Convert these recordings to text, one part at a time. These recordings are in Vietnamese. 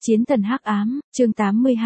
Chiến thần hắc ám, chương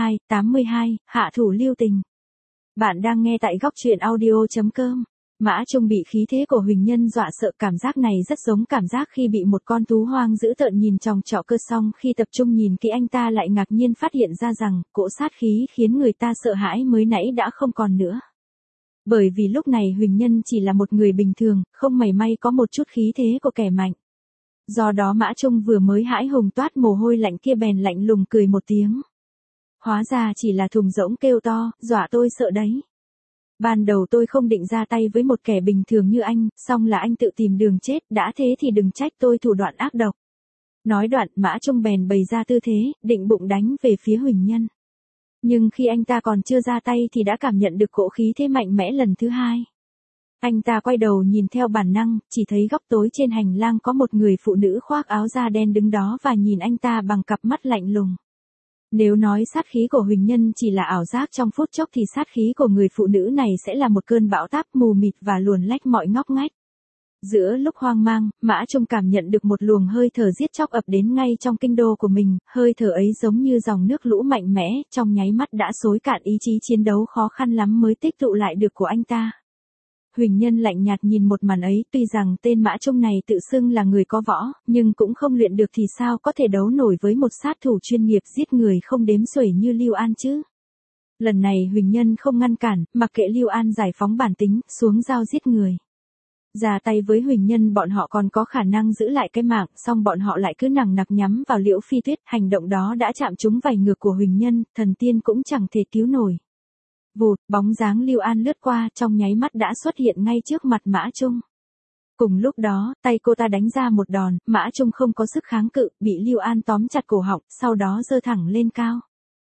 82, hạ thủ lưu tình. Bạn đang nghe tại góc truyện audio.com. Mã Trung bị khí thế của Huỳnh Nhân dọa sợ, cảm giác này rất giống cảm giác khi bị một con thú hoang dữ tợn nhìn chòng chọc cơ, xong khi tập trung nhìn kỹ anh ta lại ngạc nhiên phát hiện ra rằng cỗ sát khí khiến người ta sợ hãi mới nãy đã không còn nữa. Bởi vì lúc này Huỳnh Nhân chỉ là một người bình thường, không mảy may có một chút khí thế của kẻ mạnh. Do đó Mã Trung vừa mới hãi hùng toát mồ hôi lạnh kia bèn lạnh lùng cười một tiếng. Hóa ra chỉ là thùng rỗng kêu to, dọa tôi sợ đấy. Ban đầu tôi không định ra tay với một kẻ bình thường như anh, song là anh tự tìm đường chết, đã thế thì đừng trách tôi thủ đoạn ác độc. Nói đoạn Mã Trung bèn bày ra tư thế, định bụng đánh về phía Huỳnh Nhân. Nhưng khi anh ta còn chưa ra tay thì đã cảm nhận được cỗ khí thế mạnh mẽ lần thứ hai. Anh ta quay đầu nhìn theo bản năng, chỉ thấy góc tối trên hành lang có một người phụ nữ khoác áo da đen đứng đó và nhìn anh ta bằng cặp mắt lạnh lùng. Nếu nói sát khí của Huỳnh Nhân chỉ là ảo giác trong phút chốc thì sát khí của người phụ nữ này sẽ là một cơn bão táp mù mịt và luồn lách mọi ngóc ngách. Giữa lúc hoang mang, Mã Trung cảm nhận được một luồng hơi thở giết chóc ập đến ngay trong kinh đô của mình, hơi thở ấy giống như dòng nước lũ mạnh mẽ, trong nháy mắt đã xối cạn ý chí chiến đấu khó khăn lắm mới tích tụ lại được của anh ta. Huỳnh Nhân lạnh nhạt nhìn một màn ấy, tuy rằng tên Mã Trung này tự xưng là người có võ, nhưng cũng không luyện được thì sao có thể đấu nổi với một sát thủ chuyên nghiệp giết người không đếm xuể như Lưu An chứ. Lần này Huỳnh Nhân không ngăn cản, mặc kệ Lưu An giải phóng bản tính, xuống dao giết người. Ra tay với Huỳnh Nhân bọn họ còn có khả năng giữ lại cái mạng, song bọn họ lại cứ nằng nặc nhắm vào Liễu Phi Tuyết, hành động đó đã chạm trúng vảy ngược của Huỳnh Nhân, thần tiên cũng chẳng thể cứu nổi. Vụt, bóng dáng Lưu An lướt qua, trong nháy mắt đã xuất hiện ngay trước mặt Mã Trung. Cùng lúc đó, tay cô ta đánh ra một đòn, Mã Trung không có sức kháng cự, bị Lưu An tóm chặt cổ họng, sau đó giơ thẳng lên cao.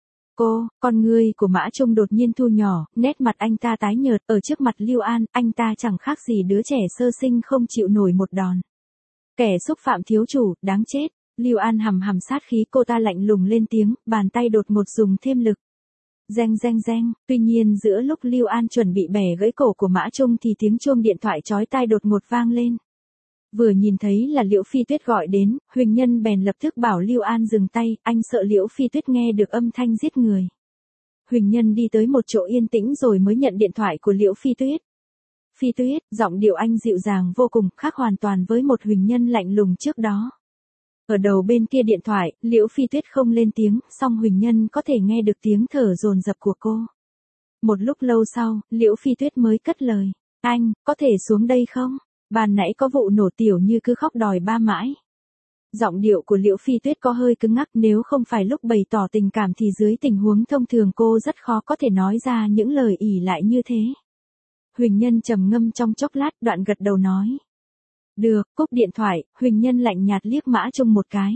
Con ngươi của Mã Trung đột nhiên thu nhỏ, nét mặt anh ta tái nhợt, ở trước mặt Lưu An, anh ta chẳng khác gì đứa trẻ sơ sinh không chịu nổi một đòn. Kẻ xúc phạm thiếu chủ, đáng chết. Lưu An hầm hầm sát khí, cô ta lạnh lùng lên tiếng, bàn tay đột ngột dùng thêm lực. Reng reng reng, tuy nhiên giữa lúc Lưu An chuẩn bị bẻ gãy cổ của Mã Trung thì tiếng chuông điện thoại chói tai đột ngột vang lên. Vừa nhìn thấy là Liễu Phi Tuyết gọi đến, Huỳnh Nhân bèn lập tức bảo Lưu An dừng tay, anh sợ Liễu Phi Tuyết nghe được âm thanh giết người. Huỳnh Nhân đi tới một chỗ yên tĩnh rồi mới nhận điện thoại của Liễu Phi Tuyết. Phi Tuyết, giọng điệu anh dịu dàng vô cùng, khác hoàn toàn với một Huỳnh Nhân lạnh lùng trước đó. Ở đầu bên kia điện thoại, Liễu Phi Tuyết không lên tiếng, song Huỳnh Nhân có thể nghe được tiếng thở dồn dập của cô. Một lúc lâu sau, Liễu Phi Tuyết mới cất lời. Anh, có thể xuống đây không? Ban nãy có vụ nổ tiểu như cứ khóc đòi ba mãi. Giọng điệu của Liễu Phi Tuyết có hơi cứng ngắc, nếu không phải lúc bày tỏ tình cảm thì dưới tình huống thông thường cô rất khó có thể nói ra những lời ỷ lại như thế. Huỳnh Nhân trầm ngâm trong chốc lát, đoạn gật đầu nói. Được, cúp điện thoại, Huỳnh Nhân lạnh nhạt liếc Mã Trung một cái.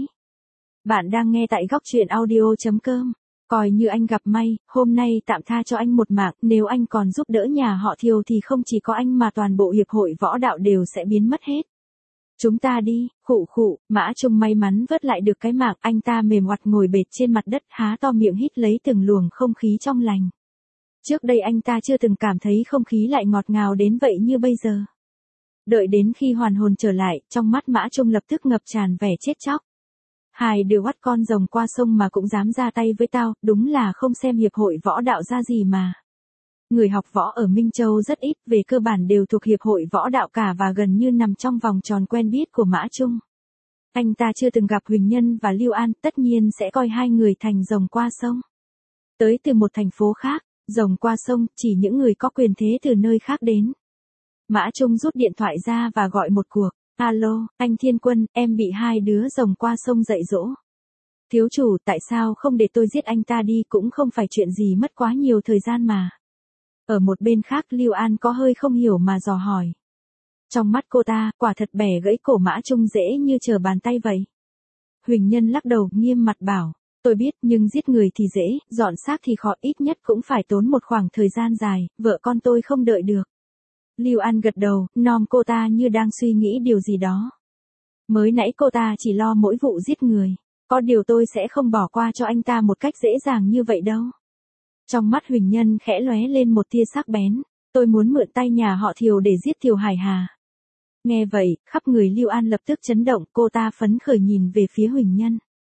Bạn đang nghe tại góc truyện audio.com. Coi như anh gặp may, hôm nay tạm tha cho anh một mạng, nếu anh còn giúp đỡ nhà họ Thiều thì không chỉ có anh mà toàn bộ hiệp hội võ đạo đều sẽ biến mất hết. Chúng ta đi, khụ, Mã Trung may mắn vớt lại được cái mạng, anh ta mềm oặt ngồi bệt trên mặt đất, há to miệng hít lấy từng luồng không khí trong lành. Trước đây anh ta chưa từng cảm thấy không khí lại ngọt ngào đến vậy như bây giờ. Đợi đến khi hoàn hồn trở lại, trong mắt Mã Trung lập tức ngập tràn vẻ chết chóc. Hai đứa bắt con rồng qua sông mà cũng dám ra tay với tao, đúng là không xem hiệp hội võ đạo ra gì mà. Người học võ ở Minh Châu rất ít, về cơ bản đều thuộc hiệp hội võ đạo cả và gần như nằm trong vòng tròn quen biết của Mã Trung. Anh ta chưa từng gặp Huỳnh Nhân và Lưu An, tất nhiên sẽ coi hai người thành rồng qua sông. Tới từ một thành phố khác, rồng qua sông, chỉ những người có quyền thế từ nơi khác đến. Mã Trung rút điện thoại ra và gọi một cuộc. Alo, anh Thiên Quân, em bị hai đứa rồng qua sông dạy dỗ. Thiếu chủ, tại sao không để tôi giết anh ta đi, cũng không phải chuyện gì mất quá nhiều thời gian mà. Ở một bên khác Lưu An có hơi không hiểu mà dò hỏi. Trong mắt cô ta, quả thật bẻ gãy cổ Mã Trung dễ như trở bàn tay vậy. Huỳnh Nhân lắc đầu, nghiêm mặt bảo. Tôi biết, nhưng giết người thì dễ, dọn xác thì khó, ít nhất cũng phải tốn một khoảng thời gian dài, vợ con tôi không đợi được. Lưu An gật đầu, nom cô ta như đang suy nghĩ điều gì đó. Mới nãy cô ta chỉ lo mỗi vụ giết người. Có điều tôi sẽ không bỏ qua cho anh ta một cách dễ dàng như vậy đâu. Trong mắt Huỳnh Nhân khẽ lóe lên một tia sắc bén. Tôi muốn mượn tay nhà họ Thiều để giết Thiều Hải Hà. Nghe vậy, khắp người Lưu An lập tức chấn động, cô ta phấn khởi nhìn về phía Huỳnh Nhân.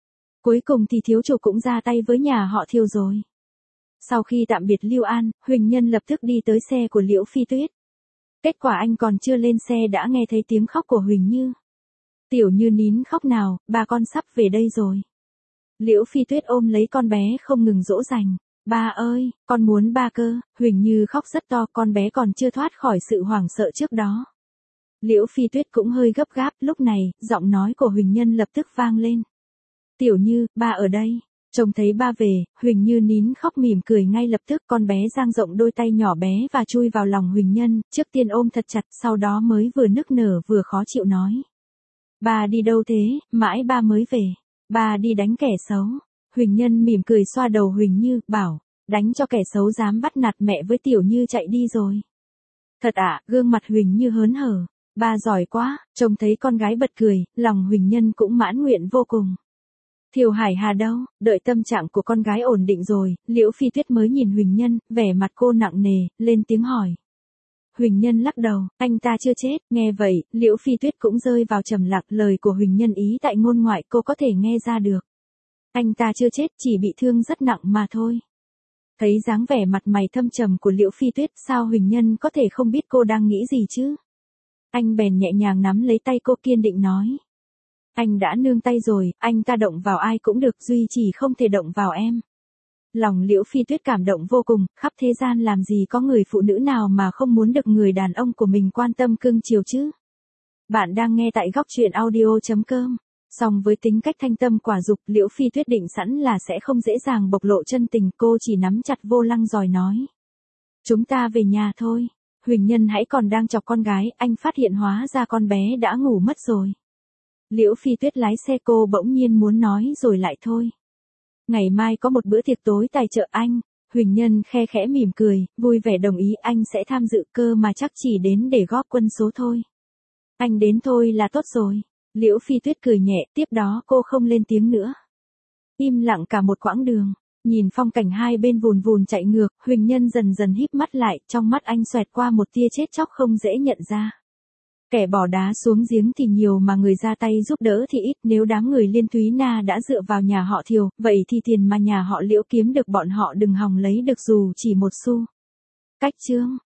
Cuối cùng thì thiếu chủ cũng ra tay với nhà họ Thiều rồi. Sau khi tạm biệt Lưu An, Huỳnh Nhân lập tức đi tới xe của Liễu Phi Tuyết. Kết quả anh còn chưa lên xe đã nghe thấy tiếng khóc của Huỳnh Như. Tiểu Như nín khóc nào, ba con sắp về đây rồi. Liễu Phi Tuyết ôm lấy con bé không ngừng dỗ dành. Ba ơi, con muốn ba cơ. Huỳnh Như khóc rất to, con bé còn chưa thoát khỏi sự hoảng sợ trước đó. Liễu Phi Tuyết cũng hơi gấp gáp, lúc này, giọng nói của Huỳnh Nhân lập tức vang lên. Tiểu Như, ba ở đây. Trông thấy ba về, Huỳnh Như nín khóc mỉm cười ngay lập tức, con bé dang rộng đôi tay nhỏ bé và chui vào lòng Huỳnh Nhân, trước tiên ôm thật chặt, sau đó mới vừa nức nở vừa khó chịu nói. Ba đi đâu thế, mãi ba mới về. Ba đi đánh kẻ xấu. Huỳnh Nhân mỉm cười xoa đầu Huỳnh Như, bảo, đánh cho kẻ xấu dám bắt nạt mẹ với Tiểu Như chạy đi rồi. Thật ạ, gương mặt Huỳnh Như hớn hở. Ba giỏi quá, trông thấy con gái bật cười, lòng Huỳnh Nhân cũng mãn nguyện vô cùng. Thiều Hải Hà đâu, đợi tâm trạng của con gái ổn định rồi, Liễu Phi Tuyết mới nhìn Huỳnh Nhân, vẻ mặt cô nặng nề, lên tiếng hỏi. Huỳnh Nhân lắc đầu, anh ta chưa chết, nghe vậy, Liễu Phi Tuyết cũng rơi vào trầm lặng, lời của Huỳnh Nhân ý tại ngôn ngoại cô có thể nghe ra được. Anh ta chưa chết, chỉ bị thương rất nặng mà thôi. Thấy dáng vẻ mặt mày thâm trầm của Liễu Phi Tuyết, sao Huỳnh Nhân có thể không biết cô đang nghĩ gì chứ? Anh bèn nhẹ nhàng nắm lấy tay cô kiên định nói. Anh đã nương tay rồi, anh ta động vào ai cũng được, duy chỉ không thể động vào em. Lòng Liễu Phi Tuyết cảm động vô cùng, khắp thế gian làm gì có người phụ nữ nào mà không muốn được người đàn ông của mình quan tâm cưng chiều chứ. Bạn đang nghe tại góc truyện audio.com. Song với tính cách thanh tâm quả dục, Liễu Phi Tuyết định sẵn là sẽ không dễ dàng bộc lộ chân tình, cô chỉ nắm chặt vô lăng rồi nói. Chúng ta về nhà thôi. Huỳnh Nhân hãy còn đang chọc con gái, anh phát hiện hóa ra con bé đã ngủ mất rồi. Liễu Phi Tuyết lái xe, cô bỗng nhiên muốn nói rồi lại thôi. Ngày mai có một bữa tiệc tối tài trợ anh. Huỳnh Nhân khe khẽ mỉm cười, vui vẻ đồng ý, anh sẽ tham dự, cơ mà chắc chỉ đến để góp quân số thôi. Anh đến thôi là tốt rồi. Liễu Phi Tuyết cười nhẹ, tiếp đó cô không lên tiếng nữa. Im lặng cả một quãng đường, nhìn phong cảnh hai bên vùn vùn chạy ngược, Huỳnh Nhân dần dần híp mắt lại, trong mắt anh xoẹt qua một tia chết chóc không dễ nhận ra. Kẻ bỏ đá xuống giếng thì nhiều mà người ra tay giúp đỡ thì ít, nếu đám người Liên Thúy Na đã dựa vào nhà họ Thiều, vậy thì tiền mà nhà họ Liễu kiếm được bọn họ đừng hòng lấy được dù chỉ một xu. Cách chương